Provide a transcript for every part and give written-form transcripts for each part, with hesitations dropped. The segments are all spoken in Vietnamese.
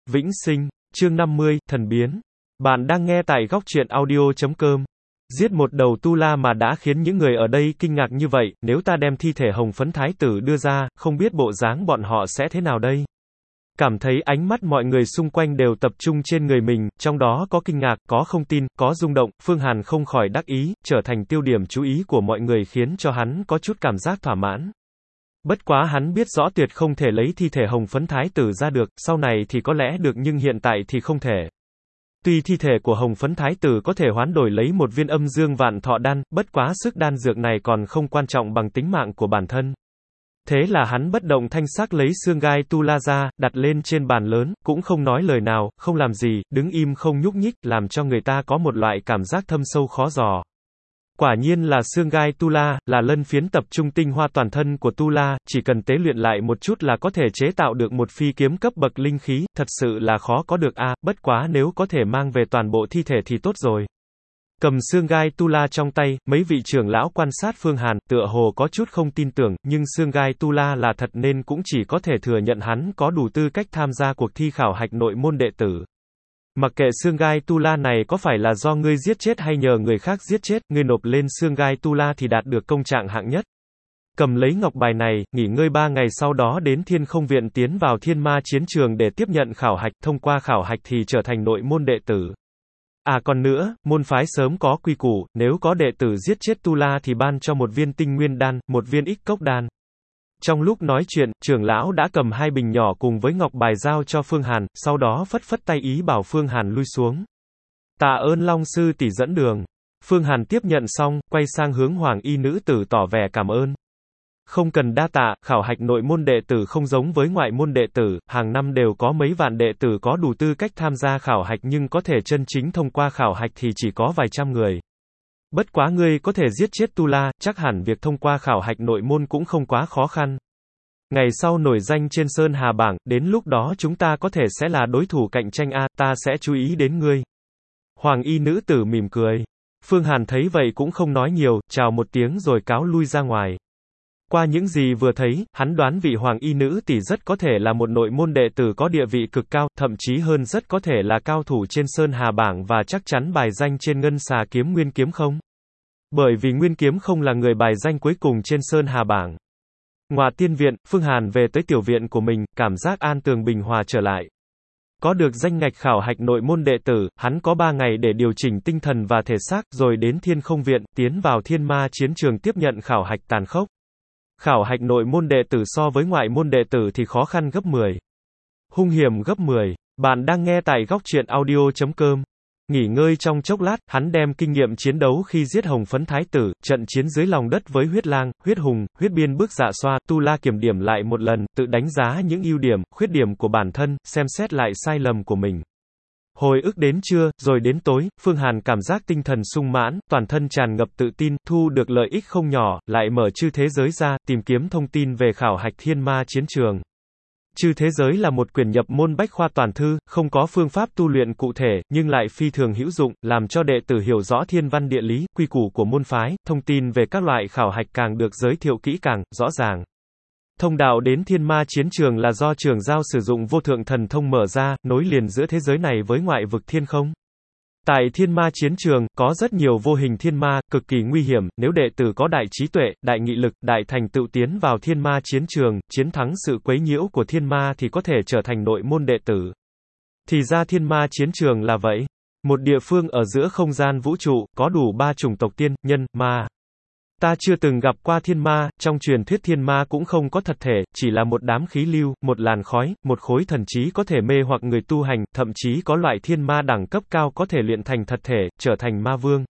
Vĩnh sinh, chương 50, thần biến. Bạn đang nghe tại góc truyện audio.com. Giết một đầu tu la mà đã khiến những người ở đây kinh ngạc như vậy, nếu ta đem thi thể Hồng Phấn Thái tử đưa ra, không biết bộ dáng bọn họ sẽ thế nào đây? Cảm thấy ánh mắt mọi người xung quanh đều tập trung trên người mình, trong đó có kinh ngạc, có không tin, có rung động, Phương Hàn không khỏi đắc ý, trở thành tiêu điểm chú ý của mọi người khiến cho hắn có chút cảm giác thỏa mãn. Bất quá hắn biết rõ tuyệt không thể lấy thi thể Hồng Phấn Thái tử ra được, sau này thì có lẽ được nhưng hiện tại thì không thể. Tuy thi thể của Hồng Phấn Thái tử có thể hoán đổi lấy một viên âm dương vạn thọ đan, bất quá sức đan dược này còn không quan trọng bằng tính mạng của bản thân. Thế là hắn bất động thanh sắc lấy xương gai tu la ra, đặt lên trên bàn lớn, cũng không nói lời nào, không làm gì, đứng im không nhúc nhích, làm cho người ta có một loại cảm giác thâm sâu khó dò. Quả nhiên là xương gai tu la, là lân phiến tập trung tinh hoa toàn thân của tu la, chỉ cần tế luyện lại một chút là có thể chế tạo được một phi kiếm cấp bậc linh khí, thật sự là khó có được a, bất quá nếu có thể mang về toàn bộ thi thể thì tốt rồi. Cầm xương gai tu la trong tay, mấy vị trưởng lão quan sát Phương Hàn, tựa hồ có chút không tin tưởng, nhưng xương gai tu la là thật nên cũng chỉ có thể thừa nhận hắn có đủ tư cách tham gia cuộc thi khảo hạch nội môn đệ tử. Mặc kệ xương gai tu la này có phải là do ngươi giết chết hay nhờ người khác giết chết, ngươi nộp lên xương gai tu la thì đạt được công trạng hạng nhất. Cầm lấy ngọc bài này, nghỉ ngơi 3 ngày sau đó đến Thiên Không Viện tiến vào Thiên Ma chiến trường để tiếp nhận khảo hạch, thông qua khảo hạch thì trở thành nội môn đệ tử. À còn nữa, môn phái sớm có quy củ, nếu có đệ tử giết chết tu la thì ban cho một viên tinh nguyên đan, một viên ích cốc đan. Trong lúc nói chuyện, trưởng lão đã cầm 2 bình nhỏ cùng với ngọc bài giao cho Phương Hàn, sau đó phất phất tay ý bảo Phương Hàn lui xuống. Tạ ơn Long sư tỷ dẫn đường. Phương Hàn tiếp nhận xong, quay sang hướng Hoàng y nữ tử tỏ vẻ cảm ơn. Không cần đa tạ, khảo hạch nội môn đệ tử không giống với ngoại môn đệ tử, hàng năm đều có mấy vạn đệ tử có đủ tư cách tham gia khảo hạch nhưng có thể chân chính thông qua khảo hạch thì chỉ có vài trăm người. Bất quá ngươi có thể giết chết tu la, chắc hẳn việc thông qua khảo hạch nội môn cũng không quá khó khăn. Ngày sau nổi danh trên Sơn Hà bảng, đến lúc đó chúng ta có thể sẽ là đối thủ cạnh tranh a, ta sẽ chú ý đến ngươi. Hoàng y nữ tử mỉm cười. Phương Hàn thấy vậy cũng không nói nhiều, chào một tiếng rồi cáo lui ra ngoài. Qua những gì vừa thấy, hắn đoán vị Hoàng y nữ tỷ rất có thể là một nội môn đệ tử có địa vị cực cao, thậm chí hơn rất có thể là cao thủ trên Sơn Hà bảng và chắc chắn bài danh trên Ngân Xà kiếm Nguyên kiếm không. Bởi vì Nguyên kiếm không là người bài danh cuối cùng trên Sơn Hà bảng. Ngoài tiên viện, Phương Hàn về tới tiểu viện của mình, cảm giác an tường bình hòa trở lại. Có được danh ngạch khảo hạch nội môn đệ tử, hắn có 3 ngày để điều chỉnh tinh thần và thể xác, rồi đến Thiên Không Viện, tiến vào Thiên Ma chiến trường tiếp nhận khảo hạch tàn khốc. Khảo hạch nội môn đệ tử so với ngoại môn đệ tử thì khó khăn gấp 10. Hung hiểm gấp 10. Bạn đang nghe tại góc truyện audio.com. Nghỉ ngơi trong chốc lát, hắn đem kinh nghiệm chiến đấu khi giết Hồng Phấn Thái tử, trận chiến dưới lòng đất với huyết lang, huyết hùng, huyết biên bức dạ xoa, tu la kiểm điểm lại một lần, tự đánh giá những ưu điểm, khuyết điểm của bản thân, xem xét lại sai lầm của mình. Hồi ức đến trưa, rồi đến tối, Phương Hàn cảm giác tinh thần sung mãn, toàn thân tràn ngập tự tin, thu được lợi ích không nhỏ, lại mở chư thế giới ra, tìm kiếm thông tin về khảo hạch Thiên Ma chiến trường. Chư thế giới là một quyển nhập môn bách khoa toàn thư, không có phương pháp tu luyện cụ thể, nhưng lại phi thường hữu dụng, làm cho đệ tử hiểu rõ thiên văn địa lý, quy củ của môn phái, thông tin về các loại khảo hạch càng được giới thiệu kỹ càng, rõ ràng. Thông đạo đến Thiên Ma chiến trường là do Trường Giao sử dụng vô thượng thần thông mở ra, nối liền giữa thế giới này với ngoại vực thiên không. Tại Thiên Ma chiến trường, có rất nhiều vô hình thiên ma, cực kỳ nguy hiểm, nếu đệ tử có đại trí tuệ, đại nghị lực, đại thành tựu tiến vào Thiên Ma chiến trường, chiến thắng sự quấy nhiễu của thiên ma thì có thể trở thành nội môn đệ tử. Thì ra Thiên Ma chiến trường là vậy. Một địa phương ở giữa không gian vũ trụ, có đủ 3 chủng tộc tiên, nhân, ma. Ta chưa từng gặp qua thiên ma, trong truyền thuyết thiên ma cũng không có thật thể, chỉ là một đám khí lưu, một làn khói, một khối thần trí có thể mê hoặc người tu hành, thậm chí có loại thiên ma đẳng cấp cao có thể luyện thành thật thể, trở thành ma vương.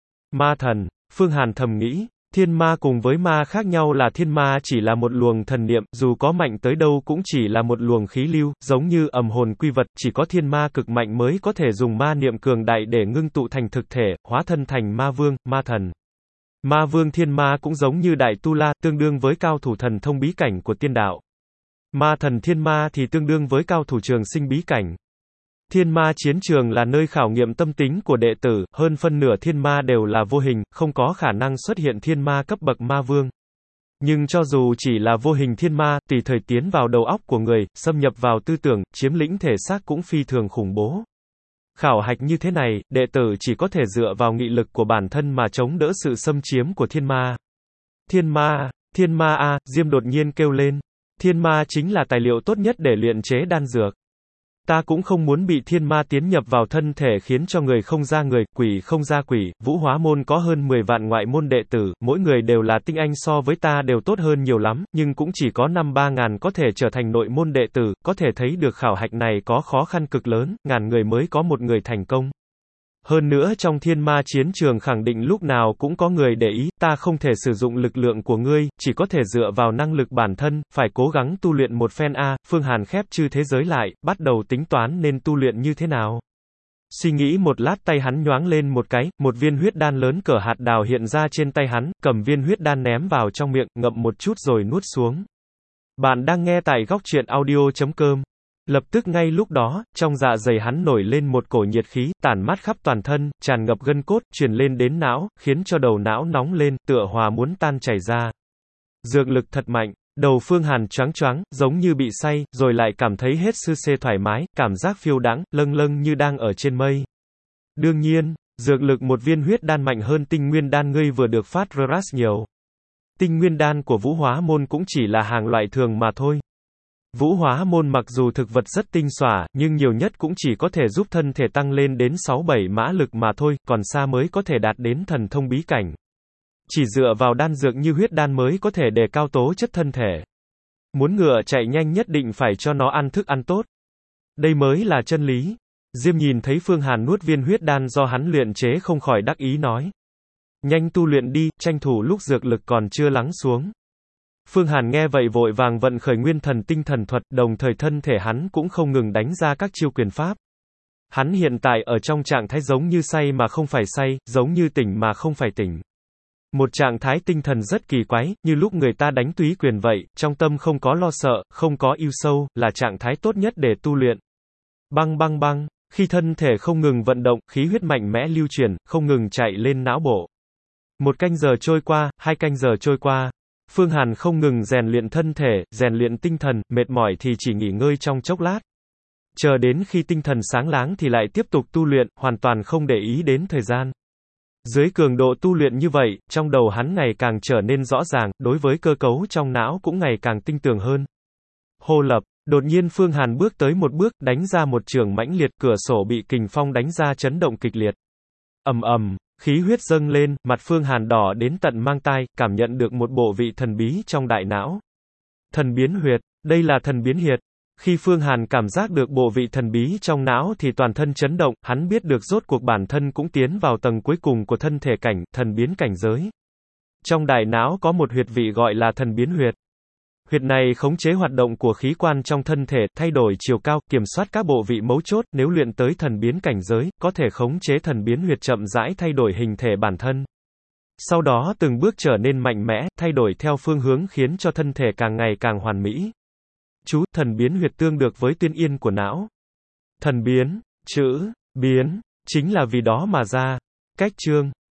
Ma thần, Phương Hàn thầm nghĩ, thiên ma cùng với ma khác nhau là thiên ma chỉ là một luồng thần niệm, dù có mạnh tới đâu cũng chỉ là một luồng khí lưu, giống như ầm hồn quy vật, chỉ có thiên ma cực mạnh mới có thể dùng ma niệm cường đại để ngưng tụ thành thực thể, hóa thân thành ma vương, ma thần. Ma vương thiên ma cũng giống như đại tu la, tương đương với cao thủ thần thông bí cảnh của tiên đạo. Ma thần thiên ma thì tương đương với cao thủ trường sinh bí cảnh. Thiên ma chiến trường là nơi khảo nghiệm tâm tính của đệ tử, hơn phân nửa thiên ma đều là vô hình, không có khả năng xuất hiện thiên ma cấp bậc ma vương. Nhưng cho dù chỉ là vô hình thiên ma, tùy thời tiến vào đầu óc của người, xâm nhập vào tư tưởng, chiếm lĩnh thể xác cũng phi thường khủng bố. Khảo hạch như thế này, đệ tử chỉ có thể dựa vào nghị lực của bản thân mà chống đỡ sự xâm chiếm của thiên ma. Thiên ma a, Diêm đột nhiên kêu lên. Thiên ma chính là tài liệu tốt nhất để luyện chế đan dược. Ta cũng không muốn bị thiên ma tiến nhập vào thân thể khiến cho người không ra người, quỷ không ra quỷ. Vũ Hóa môn có hơn 10 vạn ngoại môn đệ tử, mỗi người đều là tinh anh, so với ta đều tốt hơn nhiều lắm, nhưng cũng chỉ có 5-3 ngàn có thể trở thành nội môn đệ tử, có thể thấy được khảo hạch này có khó khăn cực lớn, ngàn người mới có một người thành công. Hơn nữa trong thiên ma chiến trường khẳng định lúc nào cũng có người để ý, ta không thể sử dụng lực lượng của ngươi, chỉ có thể dựa vào năng lực bản thân, phải cố gắng tu luyện một phen a. Phương Hàn khép chư thế giới lại, bắt đầu tính toán nên tu luyện như thế nào. Suy nghĩ một lát, tay hắn nhoáng lên một cái, một viên huyết đan lớn cỡ hạt đào hiện ra trên tay hắn, cầm viên huyết đan ném vào trong miệng, ngậm một chút rồi nuốt xuống. Bạn đang nghe tại góc truyện audio.com. Lập tức ngay lúc đó, trong dạ dày hắn nổi lên một cổ nhiệt khí, tản mát khắp toàn thân, tràn ngập gân cốt, truyền lên đến não, khiến cho đầu não nóng lên, tựa hòa muốn tan chảy ra. Dược lực thật mạnh, đầu Phương Hàn choáng choáng, giống như bị say, rồi lại cảm thấy hết sư sê thoải mái, cảm giác phiêu đãng, lâng lâng như đang ở trên mây. Đương nhiên, dược lực một viên huyết đan mạnh hơn tinh nguyên đan ngươi vừa được phát RAS nhiều. Tinh nguyên đan của Vũ Hóa môn cũng chỉ là hàng loại thường mà thôi. Vũ Hóa môn mặc dù thực vật rất tinh xảo, nhưng nhiều nhất cũng chỉ có thể giúp thân thể tăng lên đến 6-7 mã lực mà thôi, còn xa mới có thể đạt đến thần thông bí cảnh. Chỉ dựa vào đan dược như huyết đan mới có thể đề cao tố chất thân thể. Muốn ngựa chạy nhanh nhất định phải cho nó ăn thức ăn tốt. Đây mới là chân lý. Diêm nhìn thấy Phương Hàn nuốt viên huyết đan do hắn luyện chế không khỏi đắc ý nói. Nhanh tu luyện đi, tranh thủ lúc dược lực còn chưa lắng xuống. Phương Hàn nghe vậy vội vàng vận khởi nguyên thần tinh thần thuật, đồng thời thân thể hắn cũng không ngừng đánh ra các chiêu quyền pháp. Hắn hiện tại ở trong trạng thái giống như say mà không phải say, giống như tỉnh mà không phải tỉnh. Một trạng thái tinh thần rất kỳ quái, như lúc người ta đánh túy quyền vậy, trong tâm không có lo sợ, không có ưu sâu, là trạng thái tốt nhất để tu luyện. Băng băng băng, khi thân thể không ngừng vận động, khí huyết mạnh mẽ lưu truyền, không ngừng chạy lên não bộ. 1 canh giờ trôi qua, 2 canh giờ trôi qua. Phương Hàn không ngừng rèn luyện thân thể, rèn luyện tinh thần, mệt mỏi thì chỉ nghỉ ngơi trong chốc lát. Chờ đến khi tinh thần sáng láng thì lại tiếp tục tu luyện, hoàn toàn không để ý đến thời gian. Dưới cường độ tu luyện như vậy, trong đầu hắn ngày càng trở nên rõ ràng, đối với cơ cấu trong não cũng ngày càng tinh tường hơn. Hô lập, đột nhiên Phương Hàn bước tới một bước, đánh ra một chưởng mãnh liệt, cửa sổ bị kình phong đánh ra chấn động kịch liệt. Ầm ầm. Khí huyết dâng lên, mặt Phương Hàn đỏ đến tận mang tai, cảm nhận được một bộ vị thần bí trong đại não. Thần biến huyệt, đây là thần biến huyệt. Khi Phương Hàn cảm giác được bộ vị thần bí trong não thì toàn thân chấn động, hắn biết được rốt cuộc bản thân cũng tiến vào tầng cuối cùng của thân thể cảnh, thần biến cảnh giới. Trong đại não có một huyệt vị gọi là thần biến huyệt. Huyệt này khống chế hoạt động của khí quan trong thân thể, thay đổi chiều cao, kiểm soát các bộ vị mấu chốt, nếu luyện tới thần biến cảnh giới, có thể khống chế thần biến huyệt chậm rãi thay đổi hình thể bản thân. Sau đó từng bước trở nên mạnh mẽ, thay đổi theo phương hướng khiến cho thân thể càng ngày càng hoàn mỹ. Chú, thần biến huyệt tương được với tuyên yên của não. Thần biến, chữ, biến, chính là vì đó mà ra. Cách chương.